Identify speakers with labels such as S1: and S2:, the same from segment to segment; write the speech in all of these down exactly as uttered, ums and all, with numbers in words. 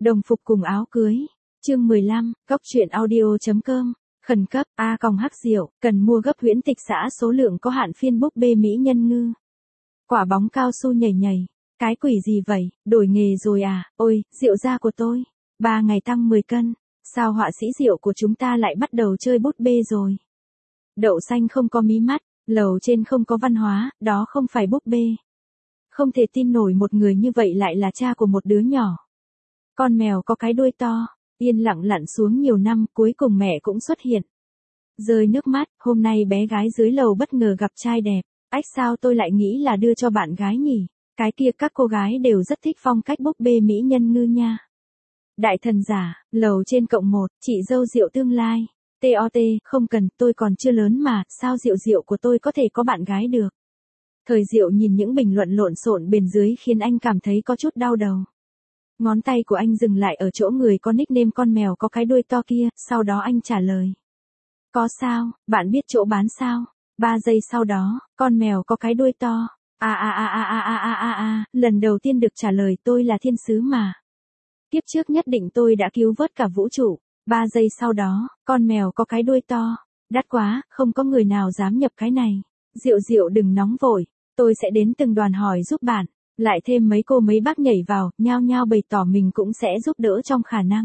S1: Đồng phục cùng áo cưới. Chương mười lăm, cóc truyện audio.com. Khẩn cấp, A còng hắc diệu, cần mua gấp huyễn tịch xã số lượng có hạn phiên búp bê mỹ nhân ngư. Quả bóng cao su nhảy nhảy. Cái quỷ gì vậy, đổi nghề rồi à, ôi, rượu da của tôi. Ba ngày tăng mười cân. Sao họa sĩ rượu của chúng ta lại bắt đầu chơi búp bê rồi? Đậu xanh không có mí mắt, lầu trên không có văn hóa, đó không phải búp bê. Không thể tin nổi một người như vậy lại là cha của một đứa nhỏ. Con mèo có cái đuôi to, yên lặng lặn xuống nhiều năm, cuối cùng mẹ cũng xuất hiện. Rơi nước mắt, hôm nay bé gái dưới lầu bất ngờ gặp trai đẹp. Ách sao tôi lại nghĩ là đưa cho bạn gái nhỉ? Cái kia các cô gái đều rất thích phong cách búp bê mỹ nhân ngư nha. Đại thần giả, lầu trên cộng một, chị dâu rượu tương lai. tê o tê, không cần, tôi còn chưa lớn mà, sao rượu rượu của tôi có thể có bạn gái được? Thời Diệu nhìn những bình luận lộn xộn bên dưới khiến anh cảm thấy có chút đau đầu. Ngón tay của anh dừng lại ở chỗ người có nickname con mèo có cái đuôi to kia, sau đó anh trả lời. Có sao, bạn biết chỗ bán sao? Ba giây sau đó, con mèo có cái đuôi to. A a a a a a a a a, lần đầu tiên được trả lời tôi là thiên sứ mà. Kiếp trước nhất định tôi đã cứu vớt cả vũ trụ. Ba giây sau đó, con mèo có cái đuôi to. Đắt quá, không có người nào dám nhập cái này. Diệu Diệu đừng nóng vội, tôi sẽ đến từng đoàn hỏi giúp bạn. Lại thêm mấy cô mấy bác nhảy vào, nhao nhao bày tỏ mình cũng sẽ giúp đỡ trong khả năng.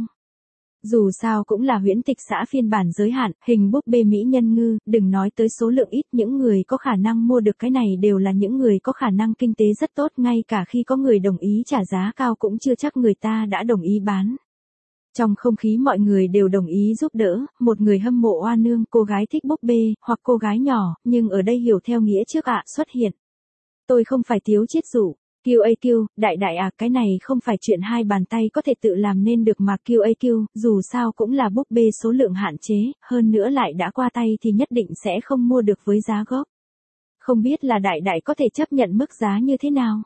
S1: Dù sao cũng là huyễn tịch xã phiên bản giới hạn, hình búp bê mỹ nhân ngư, đừng nói tới số lượng ít, những người có khả năng mua được cái này đều là những người có khả năng kinh tế rất tốt, ngay cả khi có người đồng ý trả giá cao cũng chưa chắc người ta đã đồng ý bán. Trong không khí mọi người đều đồng ý giúp đỡ, một người hâm mộ oa nương, cô gái thích búp bê, hoặc cô gái nhỏ, nhưng ở đây hiểu theo nghĩa trước ạ, xuất hiện. Tôi không phải thiếu chiết dụ. quy a quy, đại đại à, cái này không phải chuyện hai bàn tay có thể tự làm nên được mà quy a quy, dù sao cũng là búp bê số lượng hạn chế, hơn nữa lại đã qua tay thì nhất định sẽ không mua được với giá gốc. Không biết là đại đại có thể chấp nhận mức giá như thế nào?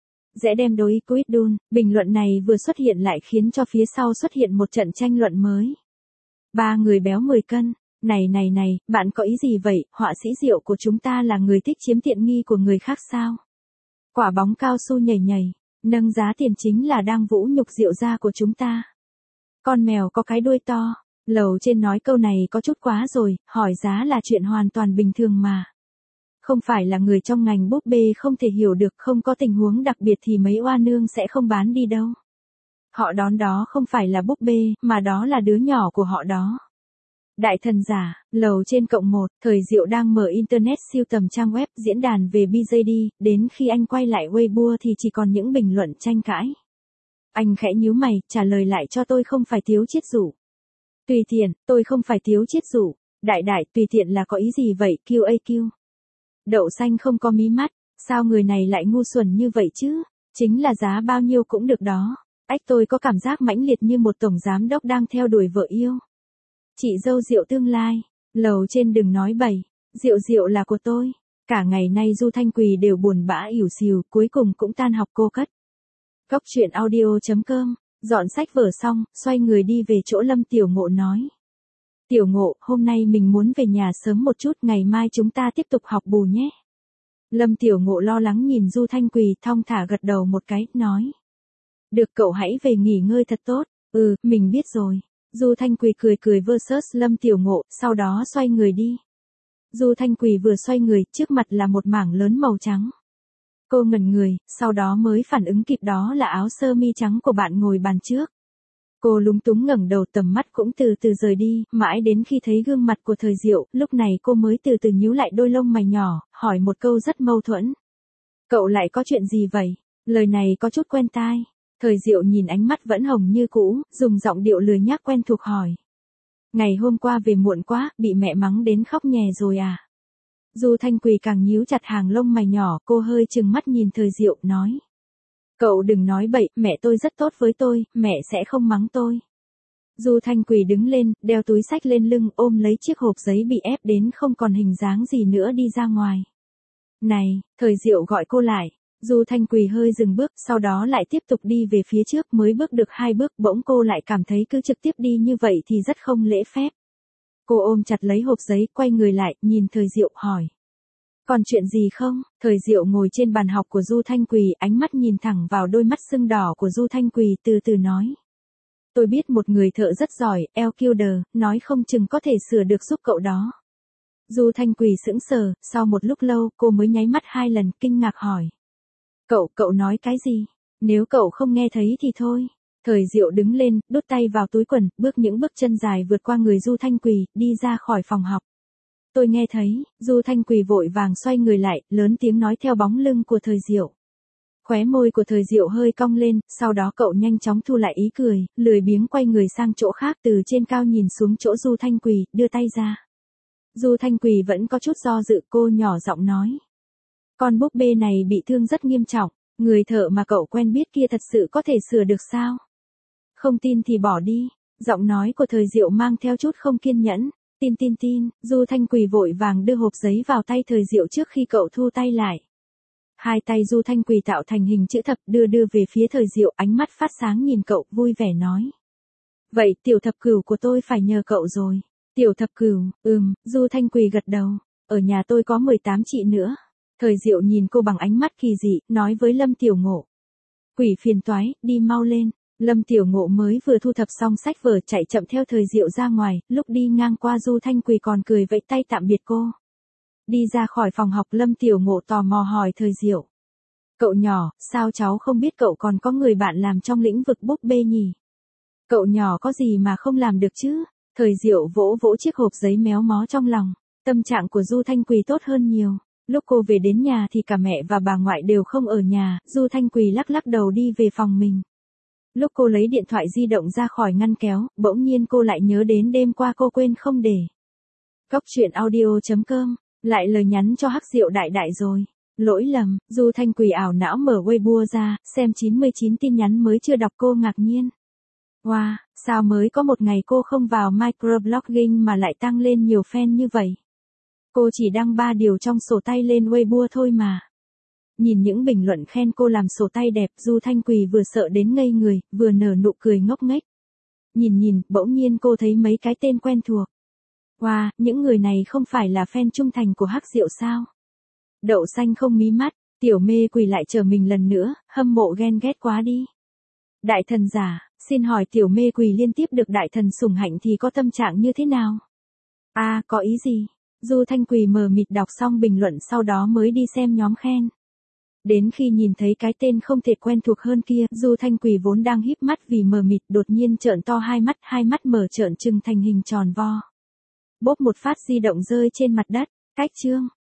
S1: Dễ đem đối quýt đun, bình luận này vừa xuất hiện lại khiến cho phía sau xuất hiện một trận tranh luận mới. Ba người béo mười cân. Này này này, bạn có ý gì vậy, họa sĩ rượu của chúng ta là người thích chiếm tiện nghi của người khác sao? Quả bóng cao su nhảy nhảy, nâng giá tiền chính là đang vũ nhục rượu da của chúng ta. Con mèo có cái đuôi to, lầu trên nói câu này có chút quá rồi, hỏi giá là chuyện hoàn toàn bình thường mà. Không phải là người trong ngành búp bê không thể hiểu được, không có tình huống đặc biệt thì mấy oa nương sẽ không bán đi đâu. Họ đón đó không phải là búp bê, mà đó là đứa nhỏ của họ đó. Đại thần giả, lầu trên cộng một, Thời Diệu đang mở internet siêu tầm trang web diễn đàn về bê gi đê, đến khi anh quay lại Weibo thì chỉ còn những bình luận tranh cãi. Anh khẽ nhíu mày, trả lời lại cho tôi không phải thiếu chiết dụ. Tùy tiện, tôi không phải thiếu chiết dụ. Đại đại, tùy tiện là có ý gì vậy, quy a quy. Đậu xanh không có mí mắt, sao người này lại ngu xuẩn như vậy chứ? Chính là giá bao nhiêu cũng được đó. Ách tôi có cảm giác mãnh liệt như một tổng giám đốc đang theo đuổi vợ yêu. Chị dâu rượu tương lai, lầu trên đừng nói bậy, rượu rượu là của tôi. Cả ngày nay Du Thanh Quỳ đều buồn bã ỉu xìu, cuối cùng cũng tan học cô cất. Cóc truyện audio.com, dọn sách vở xong, xoay người đi về chỗ Lâm Tiểu Ngộ nói. Tiểu Ngộ, hôm nay mình muốn về nhà sớm một chút, ngày mai chúng ta tiếp tục học bù nhé. Lâm Tiểu Ngộ lo lắng nhìn Du Thanh Quỳ, thong thả gật đầu một cái, nói. Được, cậu hãy về nghỉ ngơi thật tốt. Ừ, mình biết rồi. Du Thanh Quỳ cười cười versus Lâm Tiểu Ngộ, sau đó xoay người đi. Du Thanh Quỳ vừa xoay người, trước mặt là một mảng lớn màu trắng. Cô ngẩn người, sau đó mới phản ứng kịp đó là áo sơ mi trắng của bạn ngồi bàn trước. Cô lúng túng ngẩng đầu, tầm mắt cũng từ từ rời đi, mãi đến khi thấy gương mặt của Thời Diệu, lúc này cô mới từ từ nhíu lại đôi lông mày nhỏ, hỏi một câu rất mâu thuẫn. Cậu lại có chuyện gì vậy? Lời này có chút quen tai. Thời Diệu nhìn ánh mắt vẫn hồng như cũ, dùng giọng điệu lười nhác quen thuộc hỏi. Ngày hôm qua về muộn quá, bị mẹ mắng đến khóc nhè rồi à? Du Thanh Quỳ càng nhíu chặt hàng lông mày nhỏ, cô hơi trừng mắt nhìn Thời Diệu, nói. Cậu đừng nói bậy, mẹ tôi rất tốt với tôi, mẹ sẽ không mắng tôi. Du Thanh Quỳ đứng lên, đeo túi xách lên lưng, ôm lấy chiếc hộp giấy bị ép đến không còn hình dáng gì nữa đi ra ngoài. Này, Thời Diệu gọi cô lại. Du Thanh Quỳ hơi dừng bước, sau đó lại tiếp tục đi về phía trước, mới bước được hai bước, bỗng cô lại cảm thấy cứ trực tiếp đi như vậy thì rất không lễ phép. Cô ôm chặt lấy hộp giấy, quay người lại, nhìn Thời Diệu, hỏi. Còn chuyện gì không? Thời Diệu ngồi trên bàn học của Du Thanh Quỳ, ánh mắt nhìn thẳng vào đôi mắt sưng đỏ của Du Thanh Quỳ, từ từ nói. Tôi biết một người thợ rất giỏi, Elkilder, nói không chừng có thể sửa được giúp cậu đó. Du Thanh Quỳ sững sờ, sau một lúc lâu cô mới nháy mắt hai lần kinh ngạc hỏi. Cậu, cậu nói cái gì? Nếu cậu không nghe thấy thì thôi. Thời Diệu đứng lên, đút tay vào túi quần, bước những bước chân dài vượt qua người Du Thanh Quỳ, đi ra khỏi phòng học. Tôi nghe thấy, Du Thanh Quỳ vội vàng xoay người lại, lớn tiếng nói theo bóng lưng của Thời Diệu. Khóe môi của Thời Diệu hơi cong lên, sau đó cậu nhanh chóng thu lại ý cười, lười biếng quay người sang chỗ khác từ trên cao nhìn xuống chỗ Du Thanh Quỳ, đưa tay ra. Du Thanh Quỳ vẫn có chút do dự, cô nhỏ giọng nói. Con búp bê này bị thương rất nghiêm trọng, người thợ mà cậu quen biết kia thật sự có thể sửa được sao? Không tin thì bỏ đi, giọng nói của Thời Diệu mang theo chút không kiên nhẫn. Tin tin tin, Du Thanh Quỳ vội vàng đưa hộp giấy vào tay Thời Diệu trước khi cậu thu tay lại. Hai tay Du Thanh Quỳ tạo thành hình chữ thập đưa đưa về phía Thời Diệu, ánh mắt phát sáng nhìn cậu, vui vẻ nói. Vậy tiểu thập cửu của tôi phải nhờ cậu rồi. Tiểu thập cửu, ừm, Du Thanh Quỳ gật đầu, ở nhà tôi có mười tám chị nữa. Thời Diệu nhìn cô bằng ánh mắt kỳ dị, nói với Lâm Tiểu Ngộ. Quỷ phiền toái, đi mau lên. Lâm Tiểu Ngộ mới vừa thu thập xong sách vở chạy chậm theo Thời Diệu ra ngoài, lúc đi ngang qua Du Thanh Quỳ còn cười vẫy tay tạm biệt cô. Đi ra khỏi phòng học Lâm Tiểu Ngộ tò mò hỏi Thời Diệu. Cậu nhỏ, sao cháu không biết cậu còn có người bạn làm trong lĩnh vực búp bê nhỉ? Cậu nhỏ có gì mà không làm được chứ? Thời Diệu vỗ vỗ chiếc hộp giấy méo mó trong lòng, tâm trạng của Du Thanh Quỳ tốt hơn nhiều. Lúc cô về đến nhà thì cả mẹ và bà ngoại đều không ở nhà, Du Thanh Quỳ lắc lắc đầu đi về phòng mình. Lúc cô lấy điện thoại di động ra khỏi ngăn kéo, bỗng nhiên cô lại nhớ đến đêm qua cô quên không để. Cóc truyện audio chấm com, lại lời nhắn cho Hắc Diệu đại đại rồi. Lỗi lầm, Du Thanh Quỳ ảo não mở Weibo ra, xem chín mươi chín tin nhắn mới chưa đọc cô ngạc nhiên. Wow, sao mới có một ngày cô không vào microblogging mà lại tăng lên nhiều fan như vậy? Cô chỉ đăng ba điều trong sổ tay lên Weibo thôi mà. Nhìn những bình luận khen cô làm sổ tay đẹp, Du Thanh Quỳ vừa sợ đến ngây người, vừa nở nụ cười ngốc nghếch. Nhìn nhìn, bỗng nhiên cô thấy mấy cái tên quen thuộc. Wow, những người này không phải là fan trung thành của Hắc Diệu sao? Đậu xanh không mí mắt, Tiểu Mê Quỳ lại chờ mình lần nữa, hâm mộ ghen ghét quá đi. Đại thần giả, xin hỏi Tiểu Mê Quỳ liên tiếp được đại thần sủng hạnh thì có tâm trạng như thế nào? A, à, có ý gì? Du Thanh Quỳ mờ mịt đọc xong bình luận sau đó mới đi xem nhóm khen. Đến khi nhìn thấy cái tên không thể quen thuộc hơn kia, Du Thanh Quỳ vốn đang híp mắt vì mờ mịt đột nhiên trợn to hai mắt, hai mắt mở trợn trừng thành hình tròn vo. Bốp một phát di động rơi trên mặt đất, cách chương.